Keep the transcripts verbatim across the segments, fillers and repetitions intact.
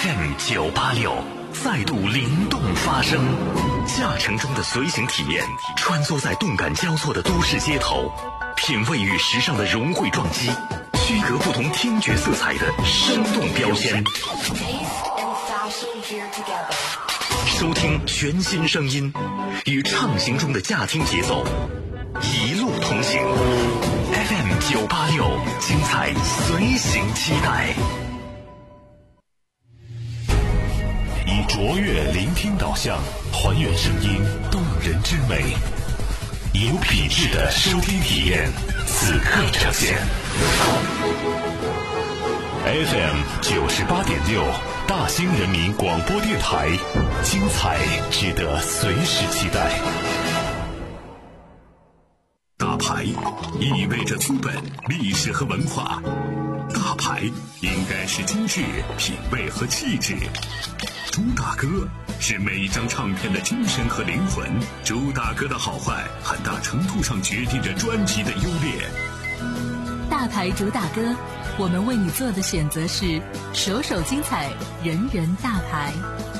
F M 九八六再度灵动发声，驾乘中的随行体验，穿梭在动感交错的都市街头，品味与时尚的融汇撞击，区隔不同听觉色彩的生动标签。收听全新声音，与畅行中的驾听节奏，一路同行。F M 九八六，精彩随行期待。以卓越聆听导向，还原声音动人之美，有品质的收听体验，此刻呈现。F M 九十八点六，大兴人民广播电台，精彩值得随时期待。大牌意味着资本、历史和文化，大牌应该是精致、品味和气质。朱大哥是每一张唱片的精神和灵魂，朱大哥的好坏很大程度上决定着专辑的优劣。 大牌主打歌，我们为你做的选择是首首精彩，人人大牌。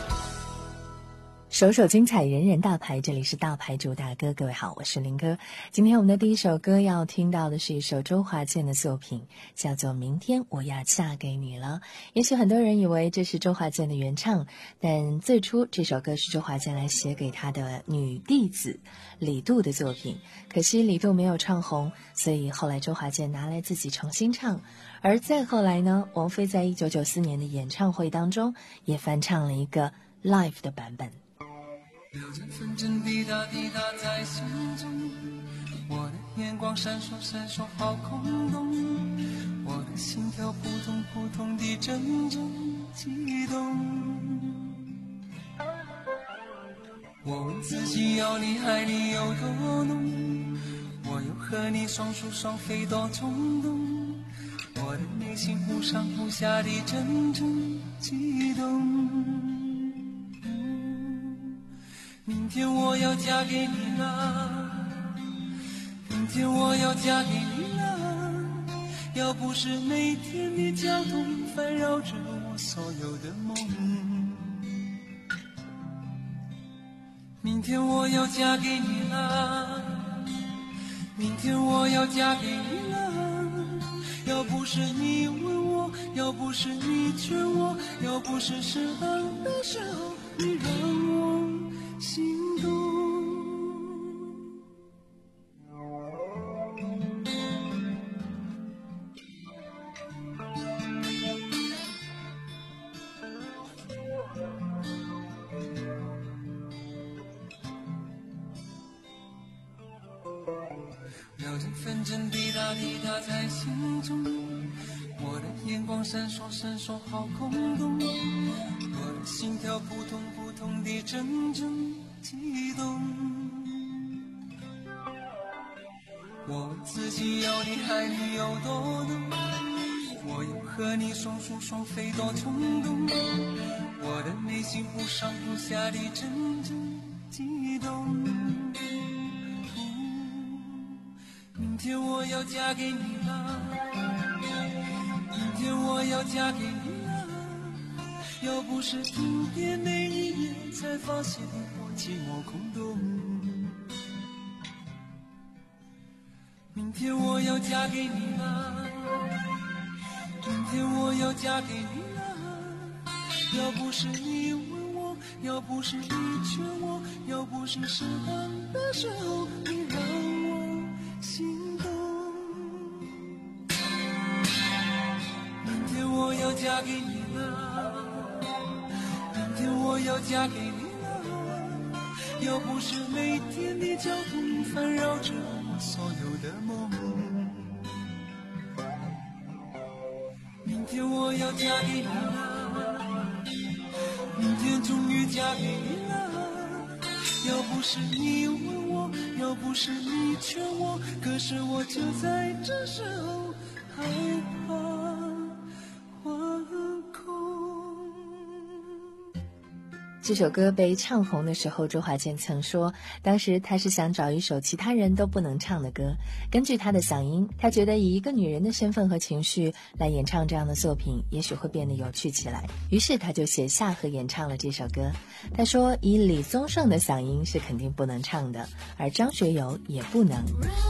首首精彩，人人大牌，这里是大牌主打歌。各位好，我是林哥。今天我们的第一首歌要听到的是一首周华健的作品，叫做《明天我要嫁给你了》。也许很多人以为这是周华健的原唱，但最初这首歌是周华健来写给他的女弟子李杜的作品，可惜李杜没有唱红，所以后来周华健拿来自己重新唱。而再后来呢，王菲在一九九四年的演唱会当中也翻唱了一个 live 的版本。 有着纷争滴答滴答在心中，我的眼光闪烁闪烁好空洞，我的心跳扑通扑通地阵阵悸动。我问自己要你爱你有多浓，我又和你双宿双飞多冲动，我的内心忽上忽下地阵阵悸动。明天我要嫁给你了，明天我要嫁给你了，要不是每天的交通烦扰着我所有的梦。明天我要嫁给你了，明天我要嫁给你了，要不是你问我，要不是你劝我，要不是适当的时候你让我心动。有着纷争滴答滴答在心中，我的眼光闪烁闪烁好空洞，我的心跳扑通扑通地阵阵悸动。我问自己要你爱你有多浓，我又和你双宿双飞多冲动，我的内心忽上忽下地阵阵悸动。明天我要嫁给你了，明天我要嫁给你了，要不是听见那一夜才发现我寂寞空洞。明天我要嫁给你了，明天我要嫁给你了，要不是你问我，要不是你劝我，要不是适当的时候你让我心动。明天我要嫁给你了，明天我要嫁给你了，要不是每天的交通烦扰着我所有的梦。明天我要嫁给你了，明天终于嫁给你了，要不是你问我，要不是你劝我，可是我就在这时候害怕惶恐。 这首歌被唱红的时候，周华健曾说，当时他是想找一首其他人都不能唱的歌。根据他的嗓音，他觉得以一个女人的身份和情绪来演唱这样的作品，也许会变得有趣起来。于是他就写下和演唱了这首歌。他说，以李宗盛的嗓音是肯定不能唱的，而张学友也不能。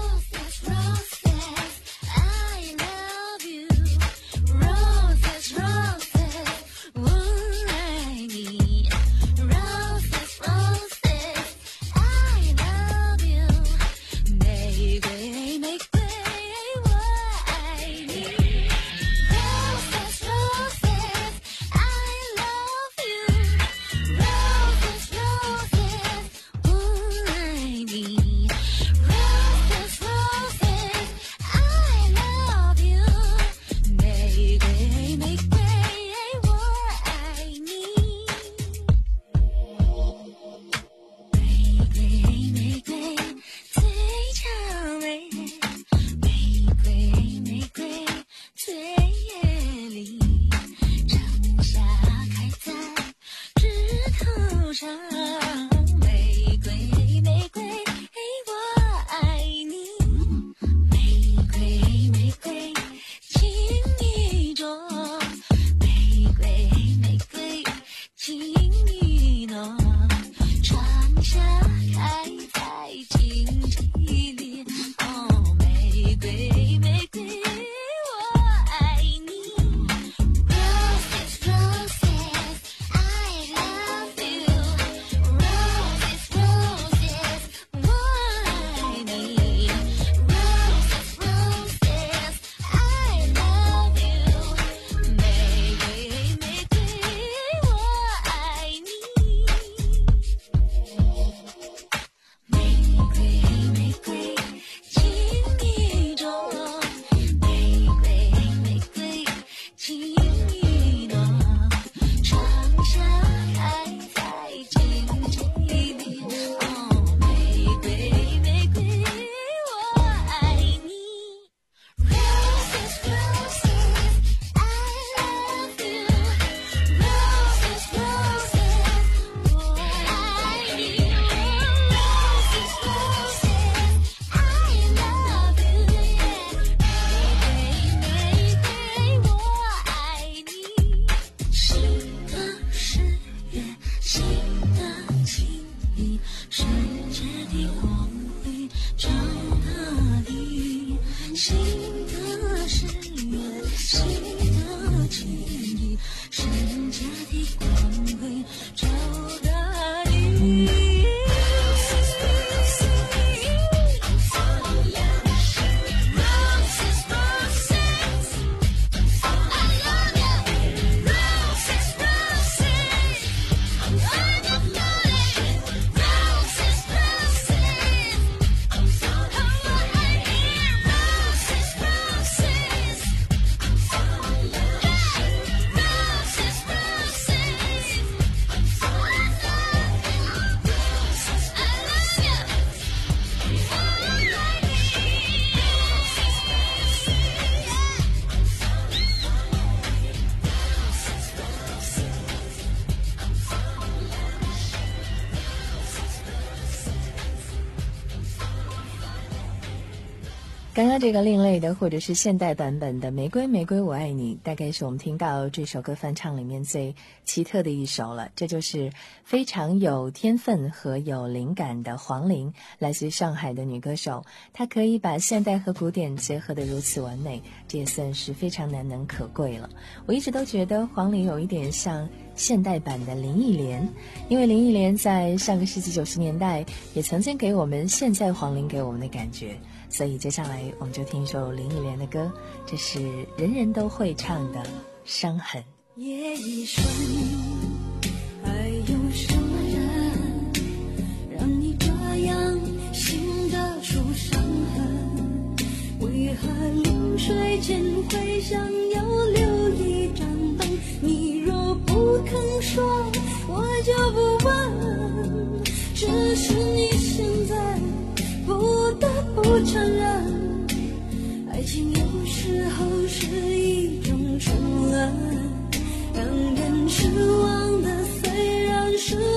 刚刚这个另类的或者是现代版本的玫瑰玫瑰我爱你，大概是我们听到这首歌翻唱里面最奇特的一首了。这就是非常有天分和有灵感的黄龄，来自上海的女歌手，她可以把现代和古典结合得如此完美，这也算是非常难能可贵了。我一直都觉得黄龄有一点像现代版的林忆莲，因为林忆莲在上个世纪九十年代也曾经给我们现在黄龄给我们的感觉。所以接下来我们就听一首林忆莲的歌，这是人人都会唱的《伤痕》。 夜已深，还有什么人让你这样醒得出伤痕？为何临睡前会想要留一盏灯？你若不肯说，我就不问，只是你现在不得不承认，爱情有时候是一种宠恩，让人失望的虽然是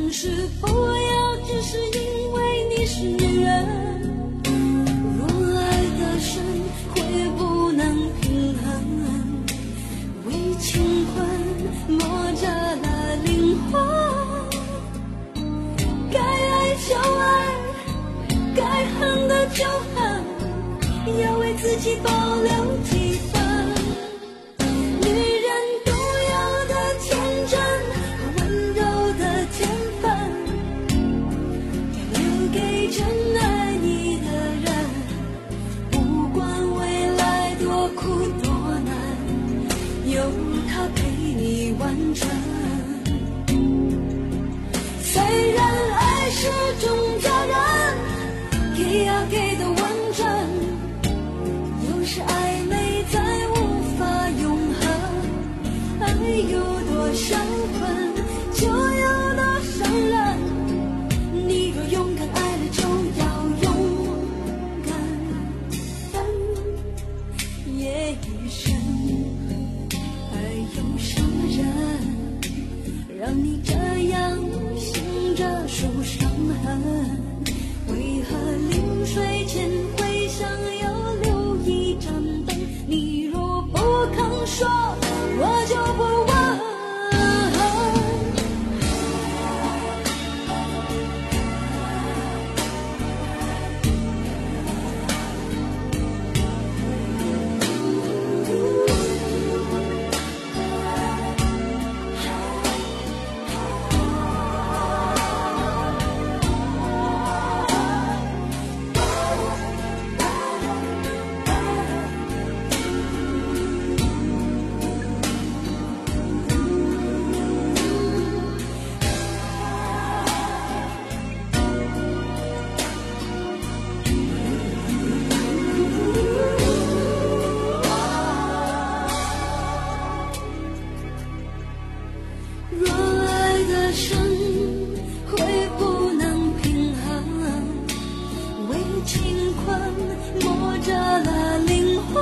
但是不要只是因为你是女人，若爱得深会不能平衡，为情困磨折了灵魂，该爱就爱，该恨的就恨，要为自己保留几分。女人独有的天真和温柔的天分，要留给真爱你的人，不管未来多苦多难，有他陪你完成。虽然爱是种责任，给要给的完整，有时暧昧再无法永恒，爱有多伤痕就有多伤人，你若勇敢爱了就要勇敢分也一生。爱有什么人让你这样醒着数伤痕，为何临睡前会想要留一盏灯，你若不肯说我就不问。若爱得深会不能平衡，为情困磨折了灵魂，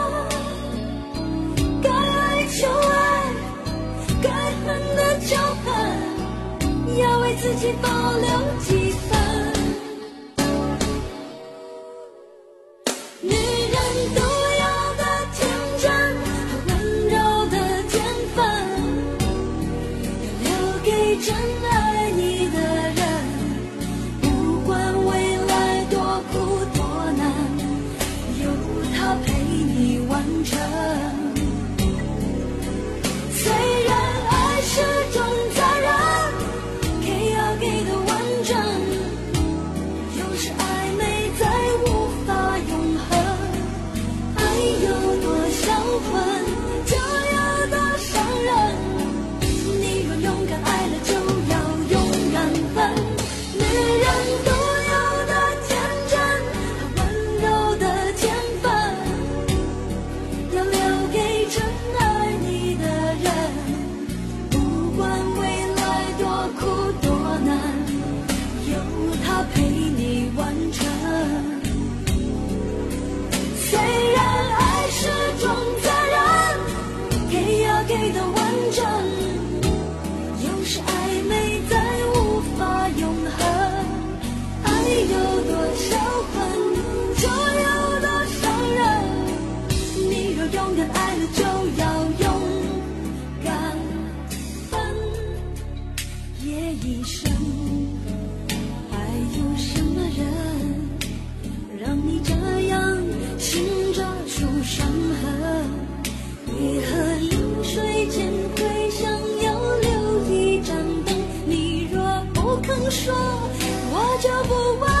该爱就爱，该恨的就恨，要为自己保留几分。女人独有的天真和温柔的天分，留给真爱你的人，不管未来多苦多难，有他陪你完成。虽然爱是种责任，给要给的完整，有时暧昧再无法永恒，爱有多销魂就有多伤人，你若勇敢爱了就要勇敢分。女人独有的天真和温柔的天分，要留给真爱你的人，不管未来多苦多难，有他陪你完成。虽然爱是种责任，给要给的完整，有时暧昧再无法永恒，爱有多销魂就有多伤人，你若勇敢爱了就要勇敢分也一生。爱有什么人让你这样醒着数伤痕，为何临睡前会想要留一盏灯，你若不肯说我就不问。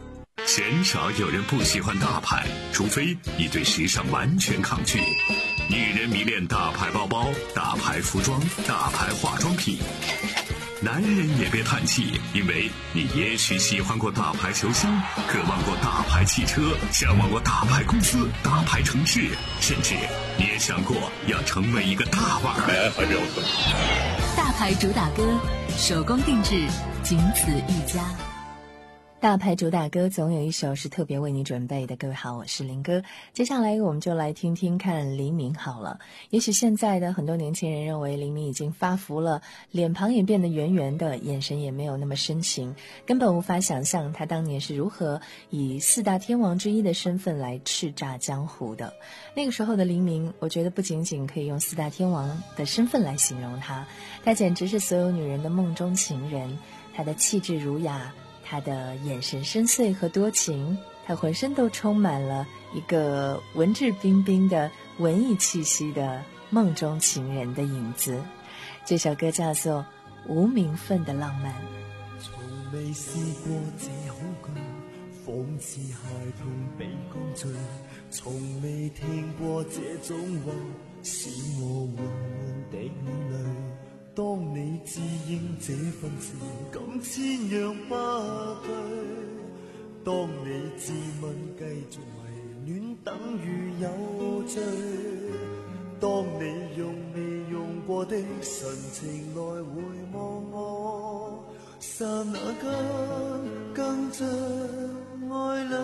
鲜少有人不喜欢大牌，除非你对时尚完全抗拒。 女人迷恋大牌包包、大牌服装、大牌化妆品。男人也别叹气，因为你也许喜欢过大牌球星，渴望过大牌汽车，向往过大牌公司、大牌城市，甚至你也想过要成为一个大腕儿。 大牌主打歌，手工定制，仅此一家。 大牌主打歌总有一首是特别为你准备的。各位好，我是林哥。接下来我们就来听听看黎明好了。也许现在的很多年轻人认为黎明已经发福了，脸庞也变得圆圆的，眼神也没有那么深情，根本无法想象他当年是如何以四大天王之一的身份来叱咤江湖的。那个时候的黎明，我觉得不仅仅可以用四大天王的身份来形容他，他简直是所有女人的梦中情人。他的气质儒雅，他的眼神深邃和多情，他浑身都充满了一个文质彬彬的文艺气息的梦中情人的影子。这首歌叫做《无名分的浪漫》。 從未試過這恐懼，仿似孩童被灌醉，從未聽過這種話，使我緩緩的眼淚。當你自認這份情咁千樣不對，當你自問繼續迷戀等於有罪，當你用未用過的神情來回望我，剎那間更像愛侶。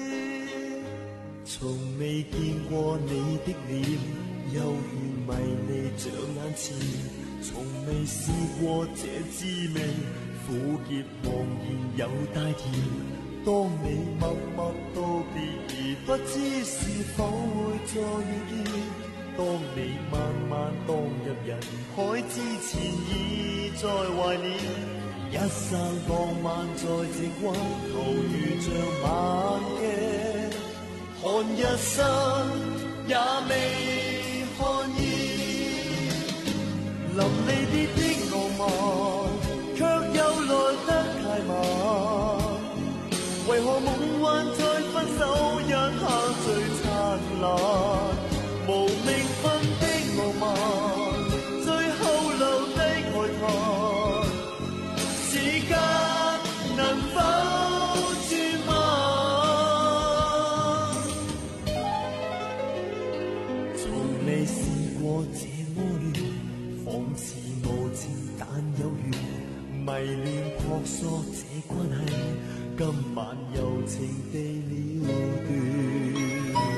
從未見過你的臉，幽怨迷離像眼前，從未試過這滋味，苦澀茫然又帶甜。當你默默道別而不知是否會再遇見，當你慢慢蕩入人海之前已在懷念，一生浪漫在直彎頭如像晚鏡，看一生也未看厭。臨離別的浪漫，卻又來得太慢。為何夢幻在分手一刻最燦爛？無名分的浪漫，最後留低慨嘆。時間能否轉慢？從未試過這麼亂，仿似無情但有緣，迷戀撲朔這關係，今晚柔情地了斷。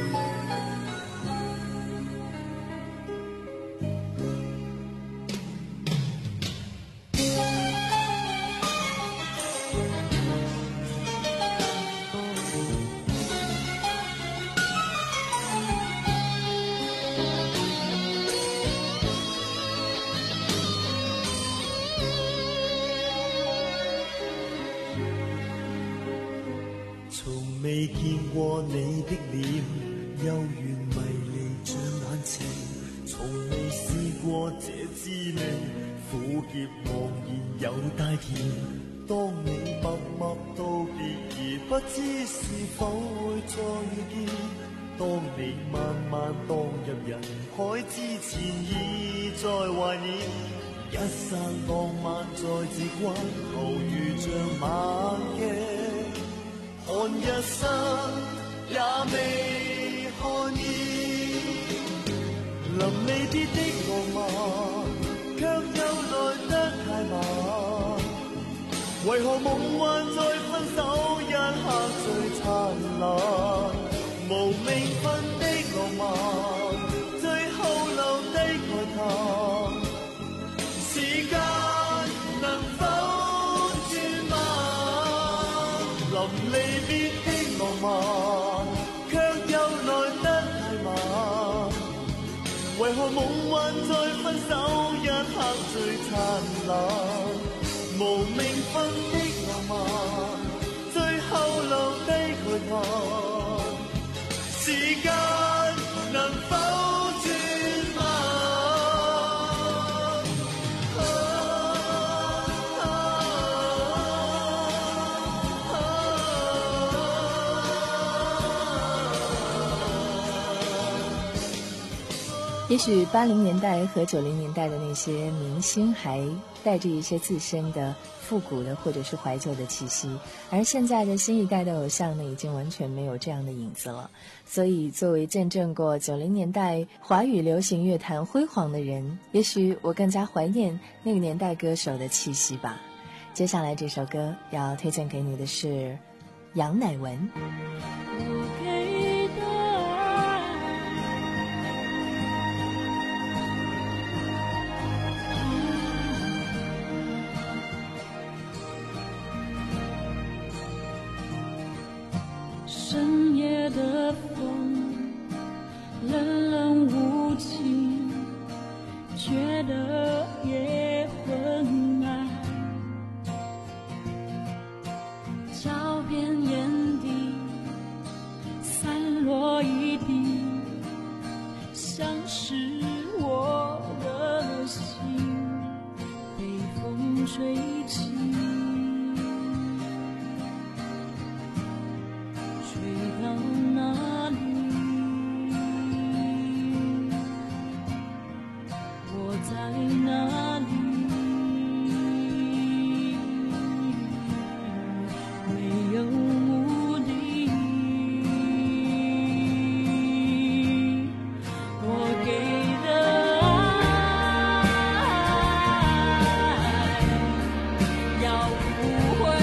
未見過你的臉，幽怨迷離像眼前，從未試過這滋味，苦澀茫然又帶甜。當你默默道別而不知是否會再遇見，當你慢慢蕩入人海之前已在懷念，一生浪漫在直彎頭如像晚鏡，看一生也未看厭。臨離別的浪漫，卻又來得太慢。為何夢幻在分手一刻最燦爛？無名分的浪漫，最後留低慨嘆。時間能否轉慢？臨離別的浪漫，卻又來得太慢。為何夢幻在分手一刻最燦爛？無名分的浪漫，最後留低慨嘆。時間能否轉慢？啊啊啊也许八零年代和九零年代的那些明星还带着一些自身的复古的或者是怀旧的气息，而现在的新一代的偶像呢，已经完全没有这样的影子了。所以作为见证过九零年代华语流行乐坛辉煌的人，也许我更加怀念那个年代歌手的气息吧。接下来这首歌要推荐给你的是杨乃文。 深夜的风冷冷无情，觉得也昏暗，脚边眼底散落一地，像是我的心被风吹起，吹到哪里，我在哪里，没有目的，我给的爱要不回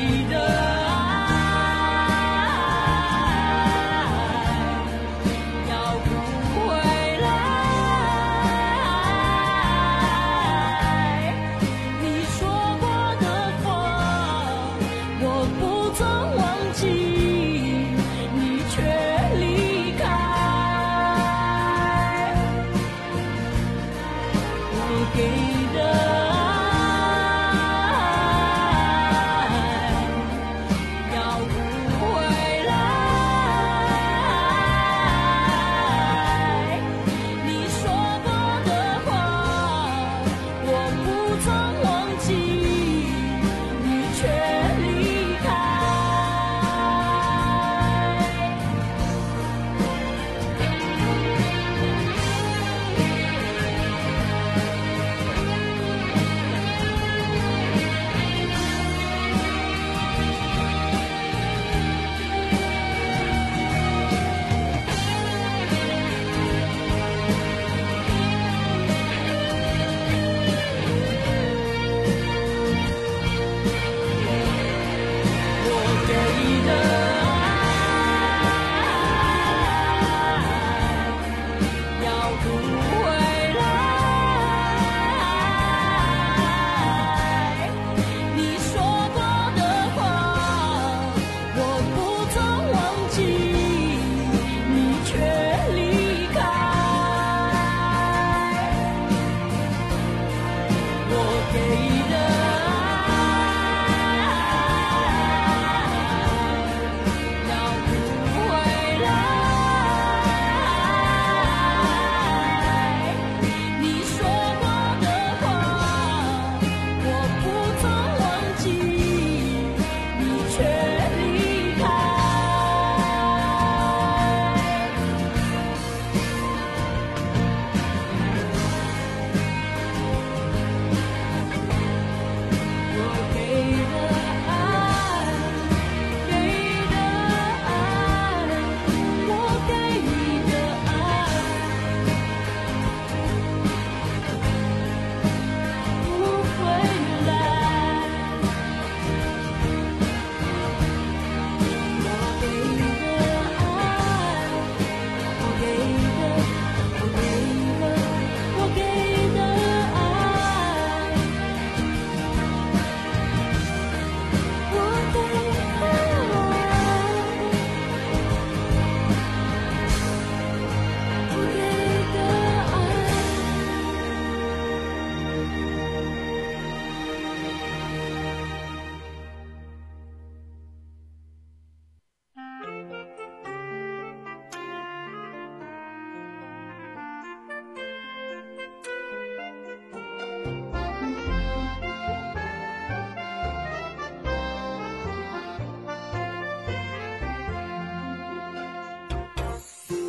要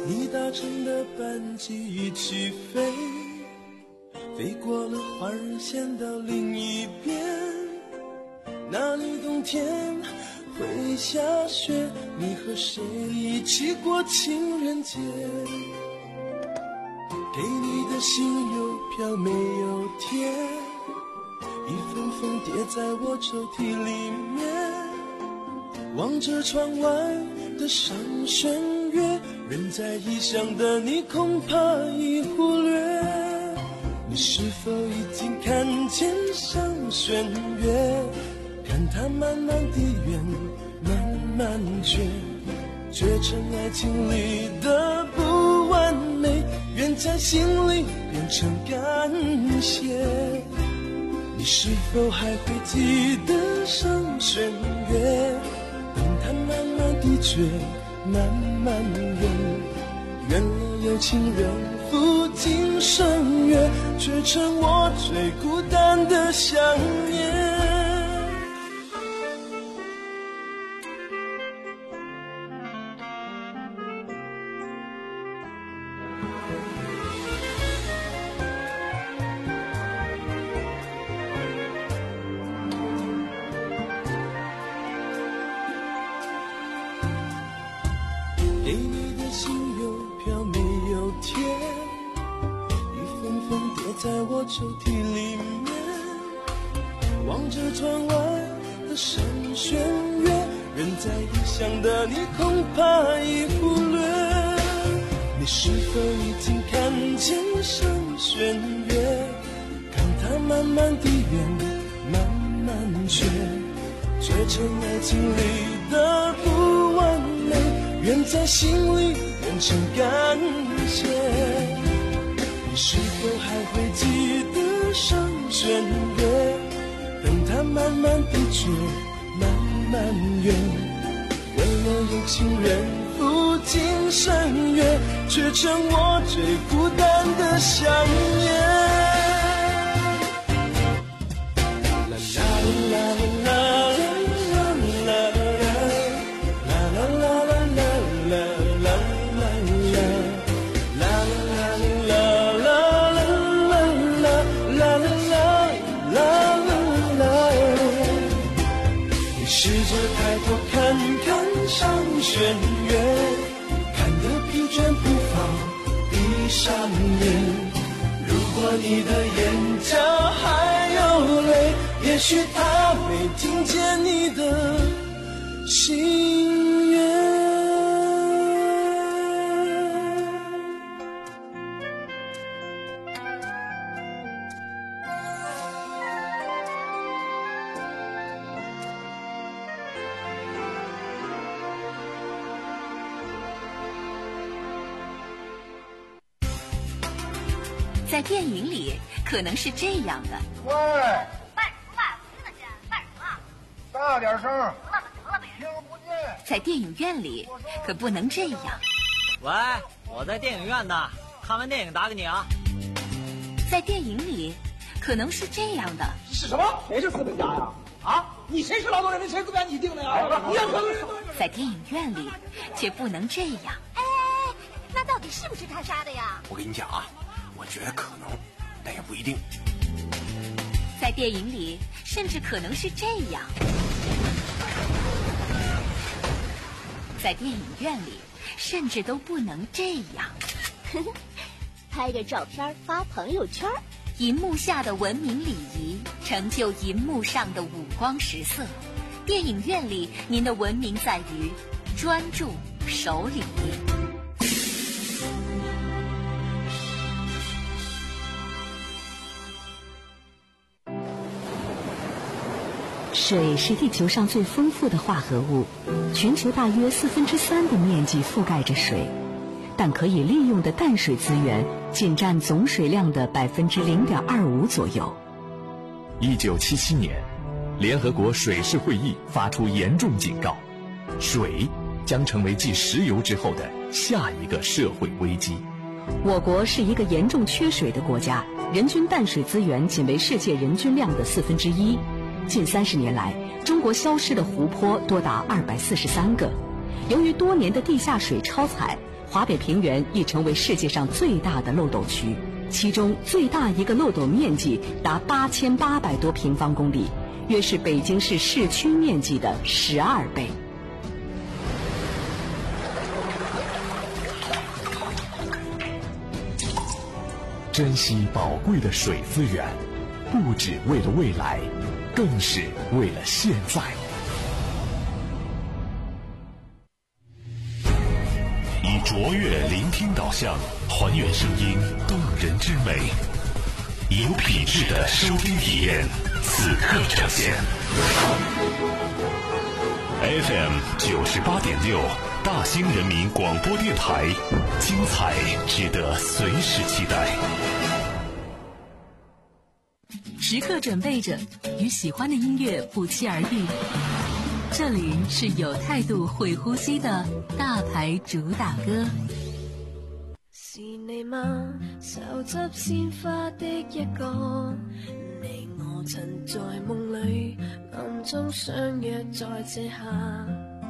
你搭乘的班机一起飞，飞过了花儿线到另一边，那里冬天会下雪，你和谁一起过情人节？给你的信邮票没有贴，一封封叠在我抽屉里面，望着窗外的上弦月，人在异乡的你恐怕已忽略，你是否已经看见上弦月？看它慢慢地圆，慢慢缺，缺成爱情里的不完美，愿在心里变成感谢。你是否还会记得上弦月？等它慢慢地缺，慢慢圆，圆了有情人赴今生约，却成我最孤单的想念。给你的信邮票没有贴，一封封叠在我抽屉里面，望着窗外的上弦月，人在异乡的你恐怕已忽略，你是否已经看见上弦月？看它慢慢地圆，慢慢缺，缺成爱情里的不完美，愿在心里变成感谢。你是否还会记得上弦月？等它慢慢地缺，慢慢圆，圆了有情人赴今生约，却成我最孤单的想念。啦啦啦试着抬头看看上弦月，看得疲倦不放，闭上眼。如果你的眼角还有泪，也许他没听见你的心愿。 在电影里可能是这样的。 喂， 卖什么卖？我听得见，卖什么？ 大点声！ 得了吧得了吧， 听不见。 在电影院里可不能这样。 喂，我在电影院呢，看完电影打给你啊。 在电影里可能是这样的。 是什么？谁是资本家呀？啊，你谁是劳动人民？谁资本家？你定的呀？你要在电影院里却不能这样。 哎，那到底是不是他杀的呀？ 我跟你讲啊，我觉得可能，但也不一定。 在电影里甚至可能是这样。在电影院里甚至都不能这样。 拍个照片发朋友圈， 银幕下的文明礼仪成就银幕上的五光十色。电影院里您的文明在于专注守礼。 水是地球上最丰富的化合物，全球大约四分之三的面积覆盖着水，但可以利用的淡水资源仅占总水量的百分之零点二五左右。 一九七七年，联合国水事会议发出严重警告，水将成为继石油之后的下一个社会危机。 我国是一个严重缺水的国家，人均淡水资源仅为世界人均量的四分之一。近三十年来，中国消失的湖泊多达二百四十三个。由于多年的地下水超采， 华北平原已成为世界上最大的漏斗区，其中最大一个漏斗面积达八千八百多平方公里，约是北京市市区面积的十二倍。 珍惜宝贵的水资源，不只为了未来，更是为了现在。以卓越聆听导向，还原声音动人之美，以有品质的收听体验，此刻呈现。F M 九十八点六，大兴人民广播电台，精彩值得随时期待。 时刻准备着，与喜欢的音乐不期而遇。这里是有态度、会呼吸的大牌主打歌。 是你嗎？手執鮮花的一個，你我曾在夢裏暗中相約在這下，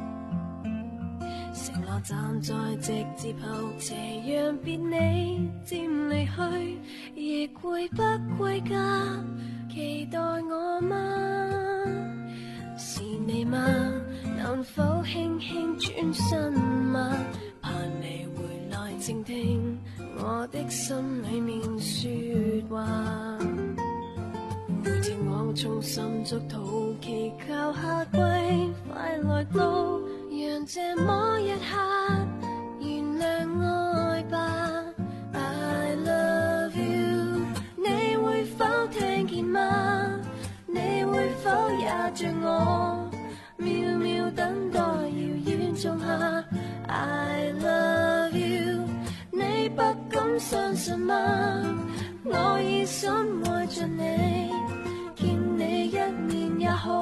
承諾站在直接後斜陽別你漸離去，亦會不歸家，期待我嗎？是你嗎？能否輕輕轉身嗎？盼你回來靜聽我的心裏面說話。每天我衷心祝禱，祈求夏季快來到，讓這麼一刻原諒愛吧。I love you， 你會否聽見嗎？你會否也像我渺渺等待遙遠種下 I love you， 你不敢相信嗎？我已深愛着你，見你一面也好，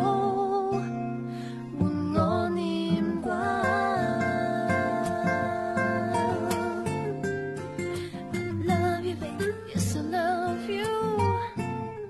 換我念掛。I love you baby， yes I love you，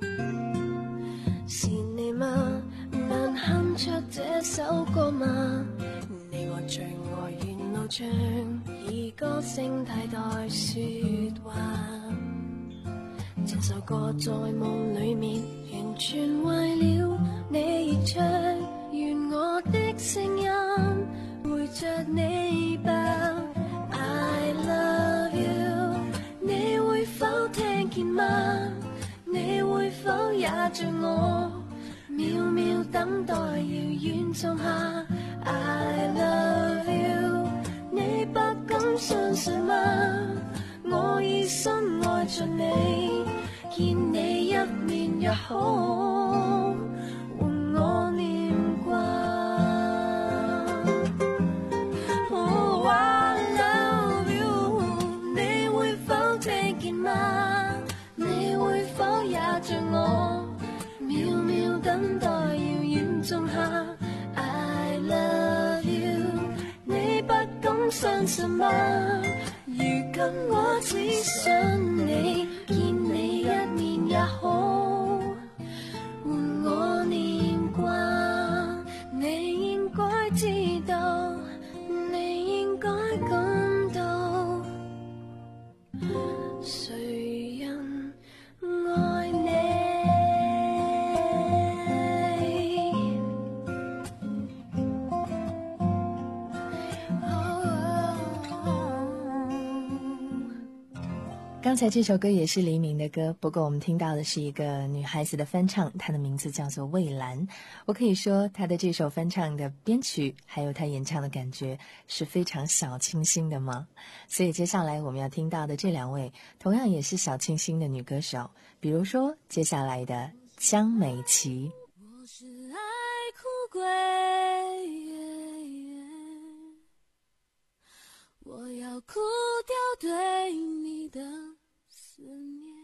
是你嗎？能哼出這首歌嗎？你和最愛沿路唱，以歌聲替代說話。這首歌在夢裏面完全為了你而唱，願我的聲音陪着你吧。I love you， 你會否聽見嗎？你會否也像我渺渺等待遙遠種下 I love you， 你不敢相信嗎？我已深愛着你，見你一面也好，換我念掛。Oh I love you， 你會否聽見嗎？你會否也像我渺渺等待遙遠種下 I love you， 你不敢相信嗎？如今我只想你，見你一面也好，換我念掛。你應該知道，你應該感到，誰人愛你。 刚才这首歌也是黎明的歌，不过我们听到的是一个女孩子的翻唱，她的名字叫做蔚蓝。我可以说她的这首翻唱的编曲还有她演唱的感觉是非常小清新的吗？所以接下来我们要听到的这两位同样也是小清新的女歌手，比如说接下来的江美琪。 我是爱哭鬼，我要哭掉对你的思念。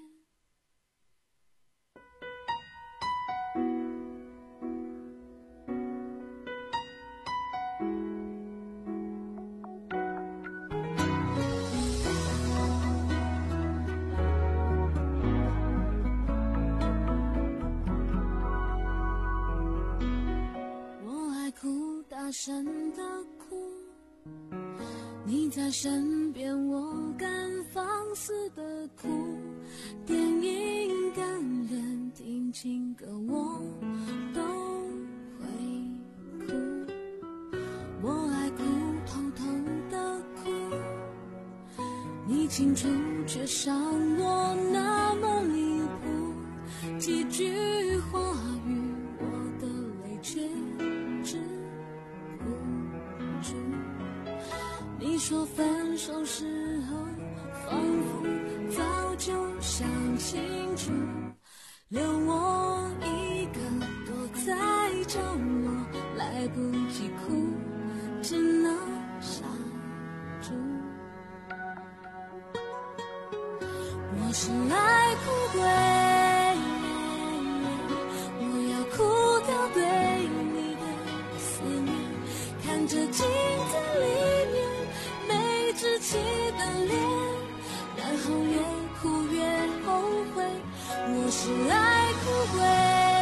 我爱哭，大声的哭， 你在身边，我敢放肆的哭。电影感人，听情歌我都会哭。我爱哭，偷偷的哭。你清楚，却伤我那么离谱。几句话语，我的泪却止不住。你说分手时候，仿佛早就想清楚，留我一个躲在角落，来不及哭，只能傻住。我是爱哭鬼，我要哭掉对你的思念，看着镜子里面没稚气的脸，然后越哭越后悔。我是爱哭鬼，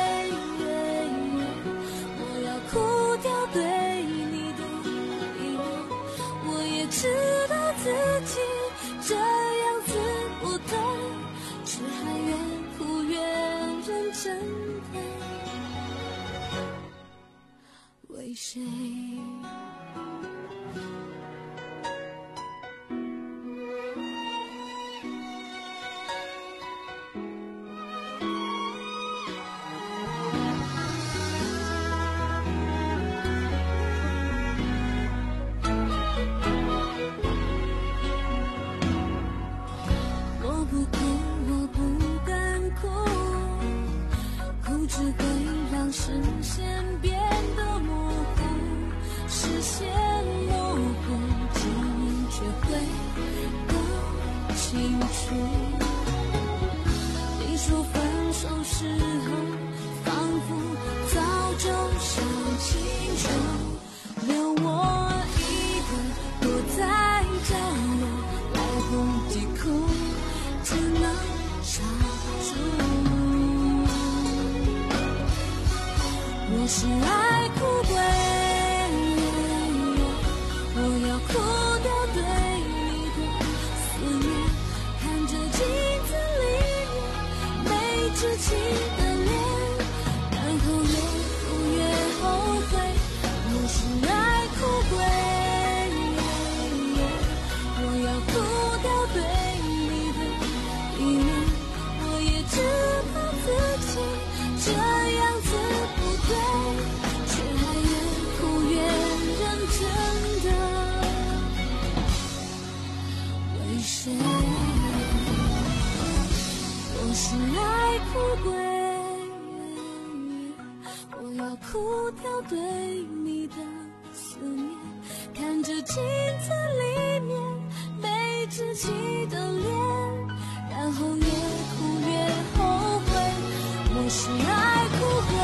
我要哭掉对你的依恋，我也知道自己这样子不对，却还越哭越认真的为谁？只会让视线变得模糊，视线模糊，记忆却会更清楚。你说分手时候，仿佛早就想清楚，留我一个躲在角落，来不及哭，只能傻住。我是爱哭鬼，我要哭掉对你的思念，看着镜子里面没稚气的脸，然后越哭越后悔。我是爱哭鬼，我要哭掉对你的依恋，我也知道自己这样子不对，却还越哭越认真的为谁？我是爱哭鬼，我要哭掉对你的思念，看着镜子里面没稚气的脸，然后越哭越后悔。我是爱哭鬼，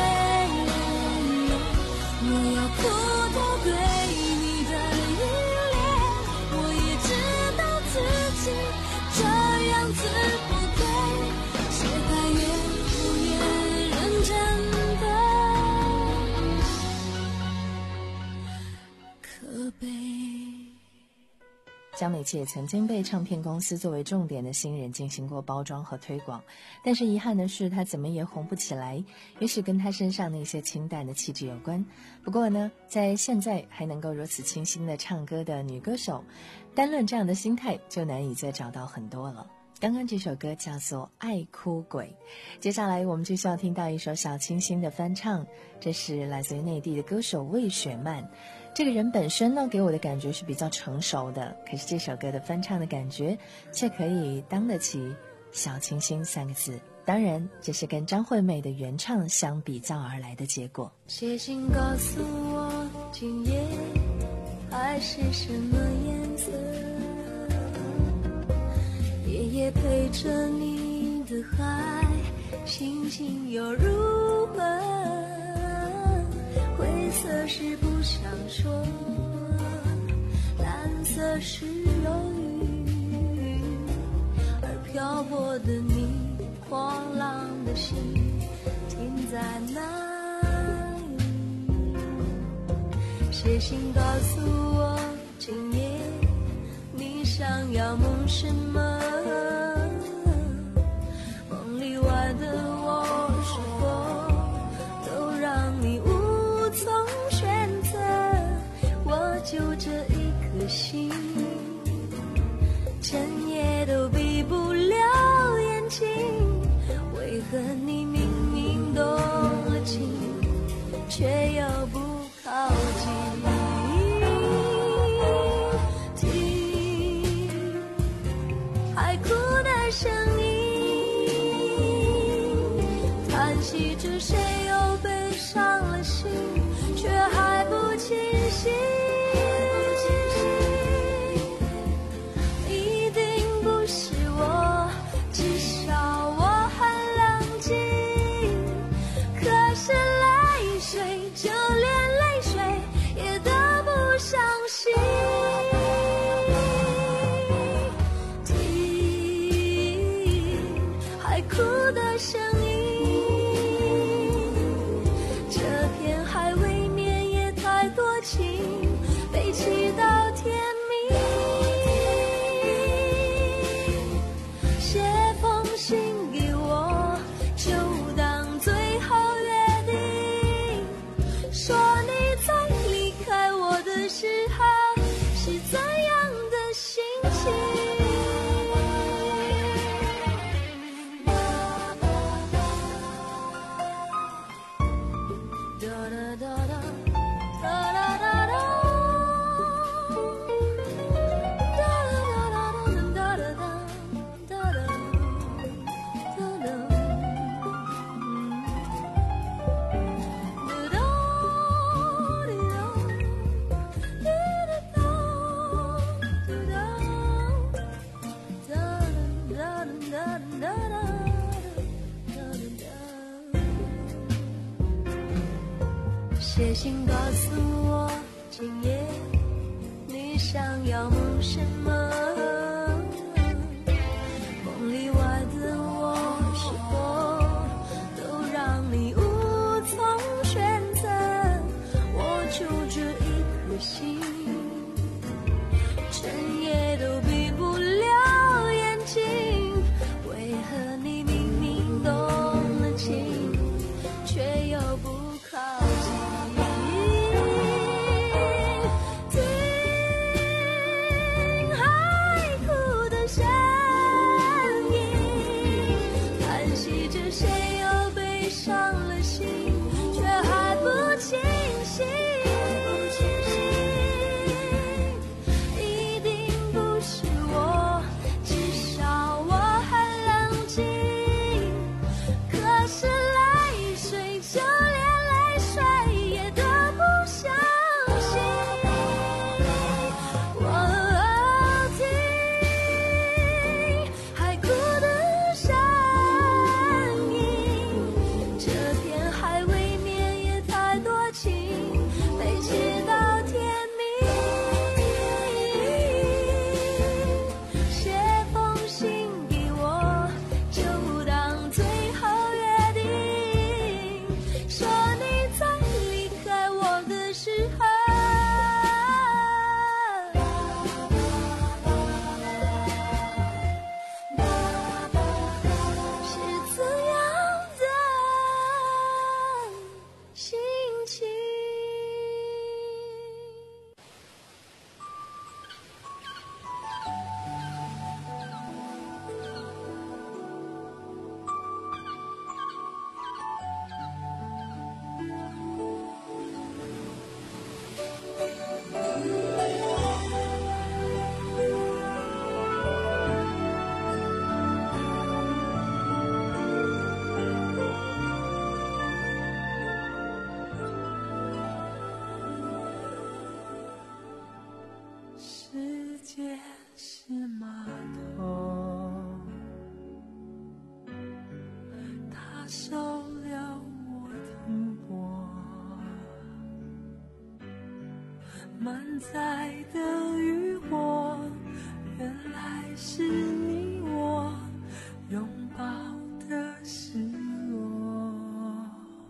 我要哭掉对你的依恋，我也知道自己这样子不对，却还越哭越认真的可悲。 江美琪也曾经被唱片公司作为重点的新人进行过包装和推广，但是遗憾的是她怎么也红不起来，也许跟她身上那些清淡的气质有关。不过呢，在现在还能够如此清新的唱歌的女歌手，单论这样的心态就难以再找到很多了。刚刚这首歌叫做《爱哭鬼》，接下来我们就需要听到一首小清新的翻唱，这是来自于内地的歌手魏雪漫。这个人本身呢，给我的感觉是比较成熟的，可是这首歌的翻唱的感觉却可以当得起小清新三个字。当然这是跟张惠妹的原唱相比较而来的结果。 写信告诉我今夜爱是什么颜色，夜夜陪着你的海，心情又如何？灰色是不想说，蓝色是忧郁，而漂泊的你，狂浪的心停在哪里？写信告诉我今夜要梦什么？梦里外的我是否都让你无从选择？我就这一颗心，整夜都闭不了眼睛，为何你明明动了情，却又不靠近？海哭的声音，叹息着谁又被伤了心，却还不清醒。一定不是我，至少我很冷静。可是泪水，就连泪水也得不相信。哭的声音，这片海未免也太多情，悲泣到天明。写封信给我，就当最后约定，说你在离开我的时候是怎样的心情。写信告诉我，今夜你想要梦什么？梦里外的我是否都让你无从选择？我就这一颗心，整夜都闭不了眼睛，为何你明明动了情，却又不靠近？谁又被伤了心，却还不清醒。一定不是我，至少我很冷静。可是泪水，就连泪水也得不相信。我听海哭的声音，这片海未免也太多情，悲泣到天明。写封信给我，就当最后约定，说你在离开我的时候是怎样的心情。世界是码头，它收了我停泊，满载的渔火，原来是你我拥抱的失落，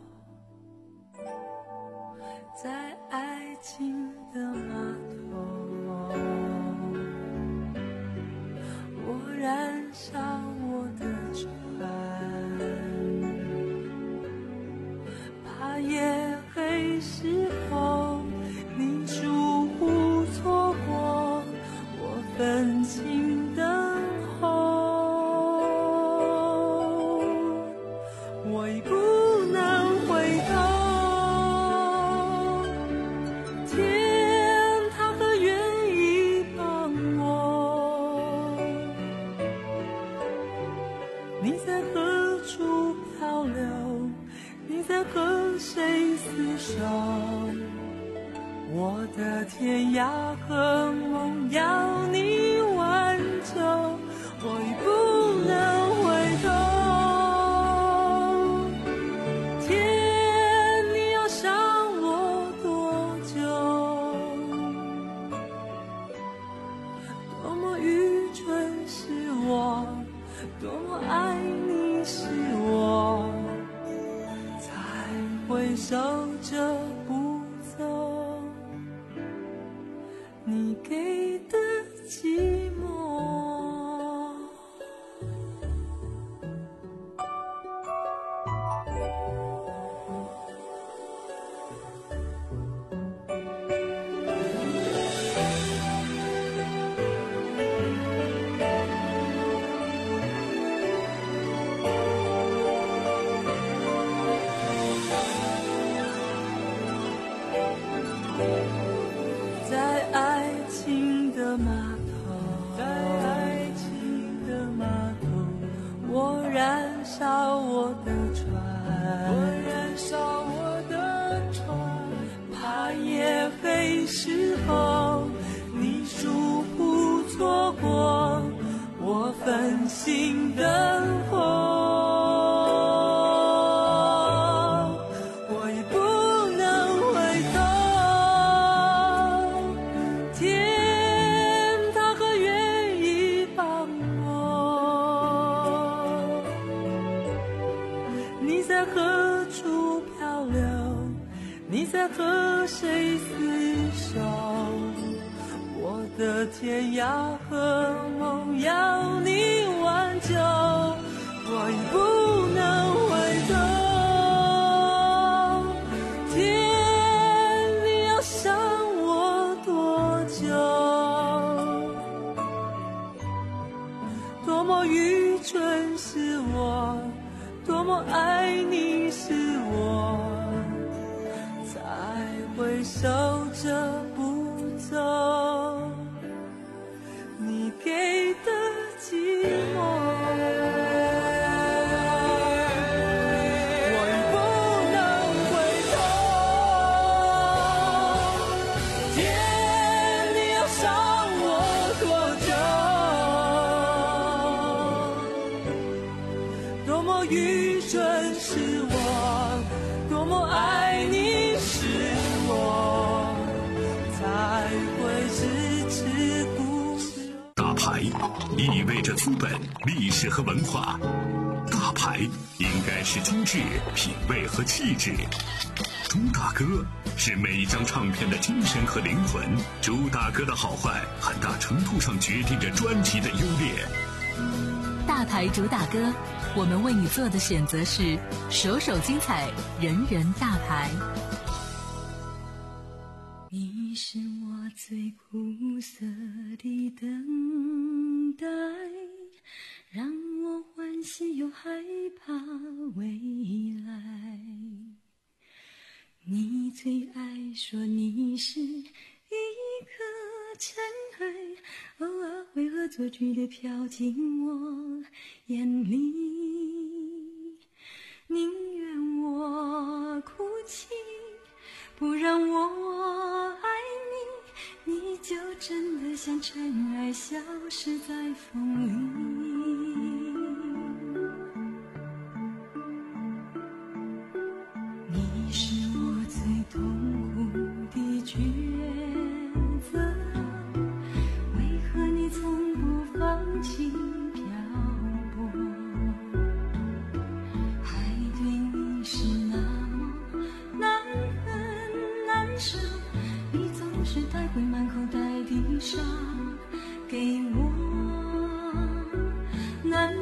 在爱情的码头。 情等候，我已不能回头。天，它何愿意帮我？你在何处漂流？你在和谁厮守？我的天涯和梦要你挽救，我已不能回头。天，你要想我多久？多么愚蠢是我，多么爱你是我，才会守着不走你给的寂寞。在爱情的码头，在爱情的码头，我燃烧我的船，我燃烧我的船，怕夜黑时候你疏忽错过，我分心等候。你在和谁厮守？我的天涯和梦要你挽救，我已不能回头。天，你要想我多久？多么愚蠢是我，多么爱你是我，才会守着不走你给的寂寞。我已不能回头。天，你要想我多久？多么愚蠢是我，多么爱你是我，才会支持不休。 大牌意味着资本、历史和文化，大牌应该是精致、品味和气质。朱大哥是每一张唱片的精神和灵魂，朱大哥的好坏很大程度上决定着专辑的优劣。 大牌主打歌，我们为你做的选择是首首精彩，人人大牌。 你是我最苦涩的等待，让我欢喜又害怕未来。你最爱说你是一颗尘埃，偶尔会恶作剧地飘进我眼里，宁愿我哭泣，不让我爱你，你就真的像尘埃消失在风里。你是我最痛苦的抉择，为何你从不放弃漂泊？爱对你是那么难分难舍，你总是带回满口袋的伤给我，难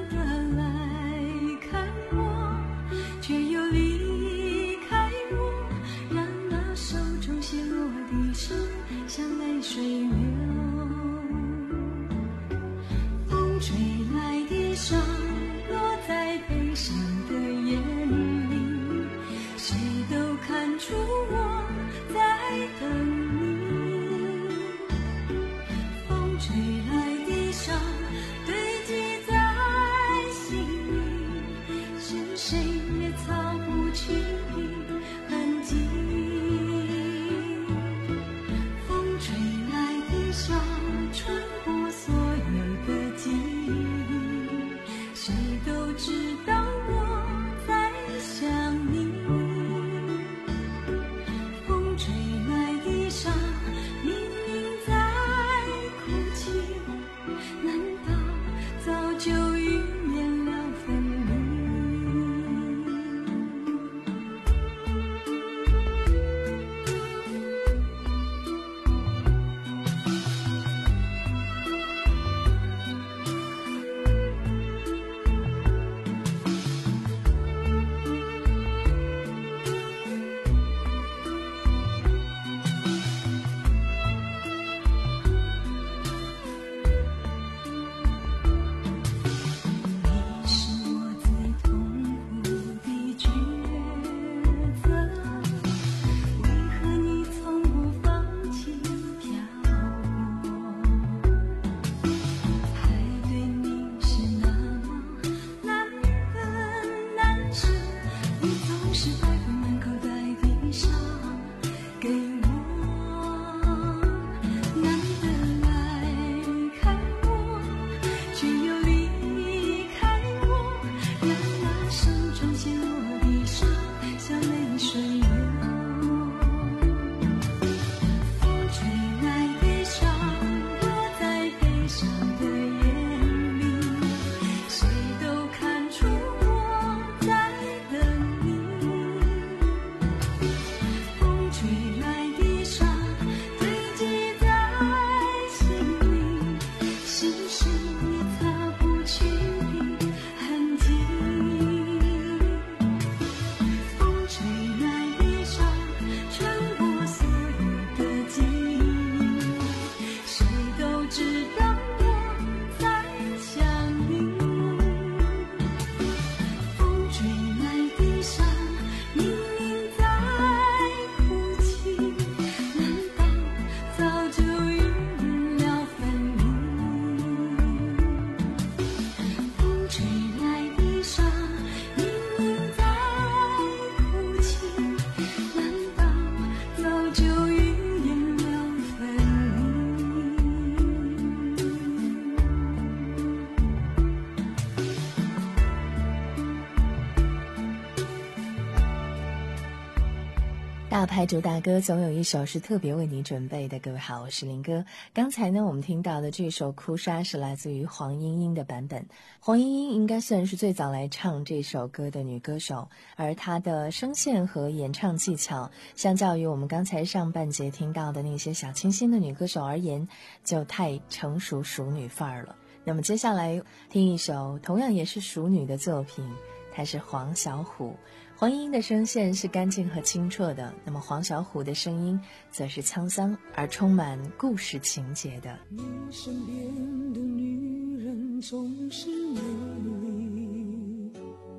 大牌主大哥总有一首是特别为你准备的。各位好，我是林哥。刚才呢我们听到的这首哭砂是来自于黄莺莺的版本。黄莺莺应该算是最早来唱这首歌的女歌手，而她的声线和演唱技巧相较于我们刚才上半节听到的那些小清新的女歌手而言，就太成熟熟女范儿了。那么接下来听一首同样也是熟女的作品，她是黄小琥。黄莺莺的声线是干净和清澈的，那么黄小琥的声音则是沧桑而充满故事情节的。 你身边的女人总是美丽，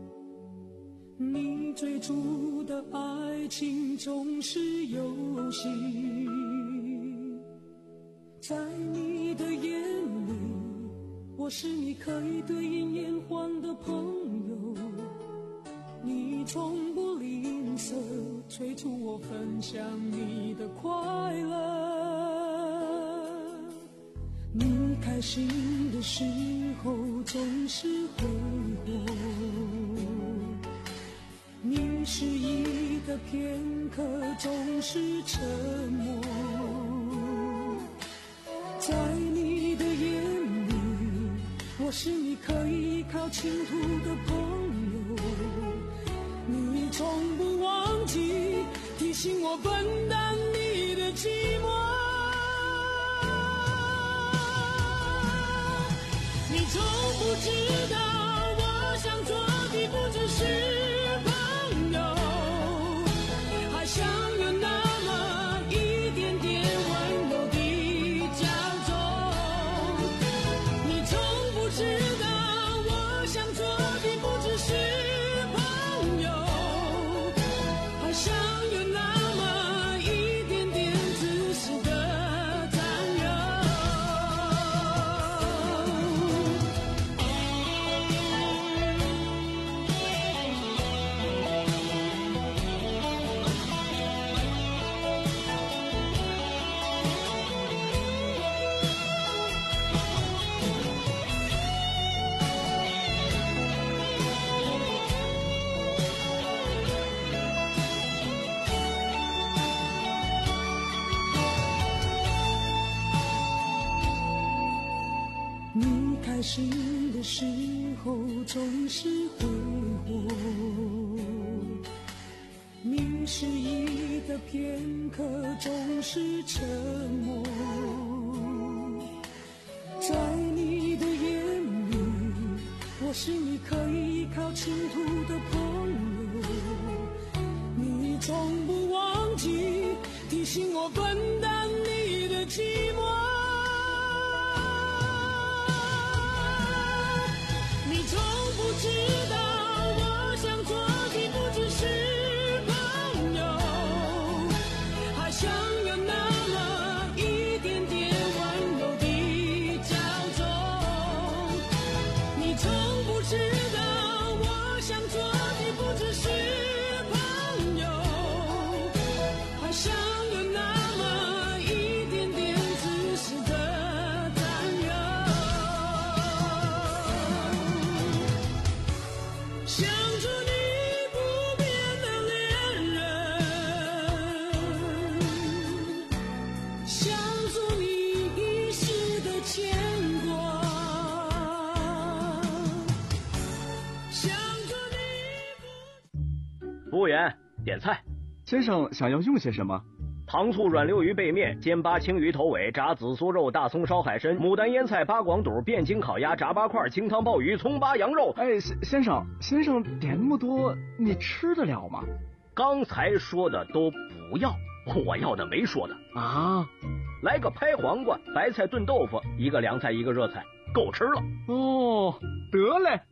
你追逐的爱情总是游戏，在你的眼里，我是你可以对饮言欢的朋友，你从不吝啬催促我分享你的快乐，你开心的时候总是挥霍，你失意的片刻总是沉默，在你的眼里，我是你可以依靠倾吐的朋友，你从不忘记提醒我分担你的寂寞，你从不知道我想做的不只是朋友，还想有那么一点点温柔的骄纵，你从不知道我想做的不只是想有那么一点点自私的占有，你开心的时候总是挥霍，你失意的片刻总是沉默，在你的眼里，我是你可以依靠倾吐的朋友，你从不忘记提醒我分担你的寂寞，知道我想做的不只是朋友，还想有那么一点点温柔的骄纵，你从不知道我想做的不只是朋友，还想有那么一点点自私的占有，想做你不变的恋人，想做你一世的牵挂，想做你不。服务员，点菜。 先生想要用些什么？ 糖醋软溜鱼背面、煎八青鱼头尾、炸紫苏肉、大葱烧海参、牡丹腌菜、八广肚、汴京烤鸭、炸八块、清汤鲍鱼、葱八羊肉。 哎，先生，先生点那么多，你吃得了吗？ 刚才说的都不要，我要的没说的啊。 来个拍黄瓜、白菜炖豆腐，一个凉菜一个热菜，够吃了。 哦，得嘞。